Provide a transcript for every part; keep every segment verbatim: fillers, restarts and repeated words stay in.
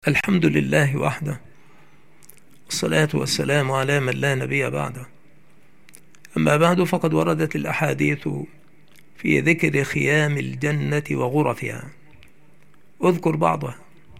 الحمد لله وحده، والصلاة والسلام على من لا نبي بعده. أما بعد، فقد وردت الأحاديث في ذكر خيام الجنة وغرفها. أذكر بعضها.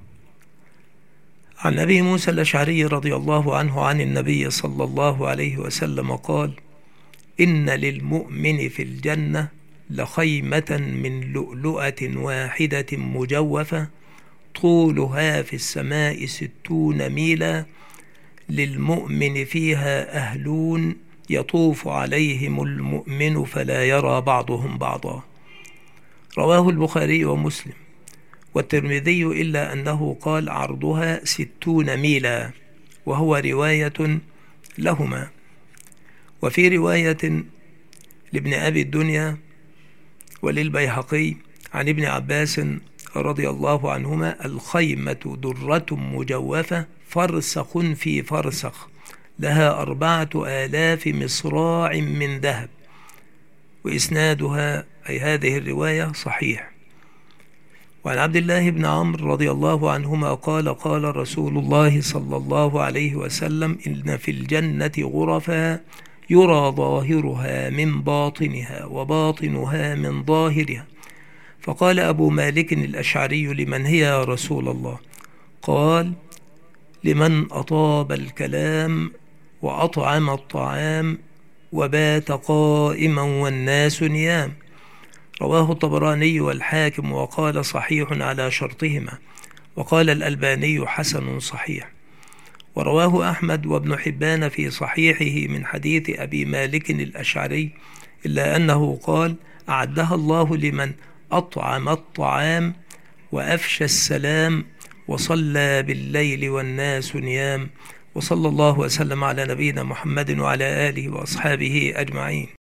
عن أبي موسى الأشعري رضي الله عنه عن النبي صلى الله عليه وسلم قال: إن للمؤمن في الجنة لخيمة من لؤلؤة واحدة مجوفة طولها في السماء ستون ميلا، للمؤمن فيها أهلون يطوف عليهم المؤمن فلا يرى بعضهم بعضا. رواه البخاري ومسلم والترمذي، إلا أنه قال عرضها ستون ميلا، وهو رواية لهما. وفي رواية لابن أبي الدنيا وللبيهقي عن ابن عباس رضي الله عنهما: الخيمة درة مجوفة فرسخ في فرسخ، لها أربعة آلاف مصراع من ذهب. وإسنادها أي هذه الرواية صحيح. وعن عبد الله بن عمرو رضي الله عنهما قال: قال رسول الله صلى الله عليه وسلم: إن في الجنة غرفا يرى ظاهرها من باطنها وباطنها من ظاهرها. فقال أبو مالك الأشعري: لمن هي يا رسول الله؟ قال: لمن أطاب الكلام وأطعم الطعام وبات قائما والناس نيام. رواه الطبراني والحاكم وقال صحيح على شرطهما، وقال الألباني حسن صحيح. ورواه أحمد وابن حبان في صحيحه من حديث أبي مالك الأشعري، إلا أنه قال: أعدها الله لمن أطعم الطعام وأفشى السلام وصلى بالليل والناس نيام. وصلى الله وسلم على نبينا محمد وعلى آله وأصحابه أجمعين.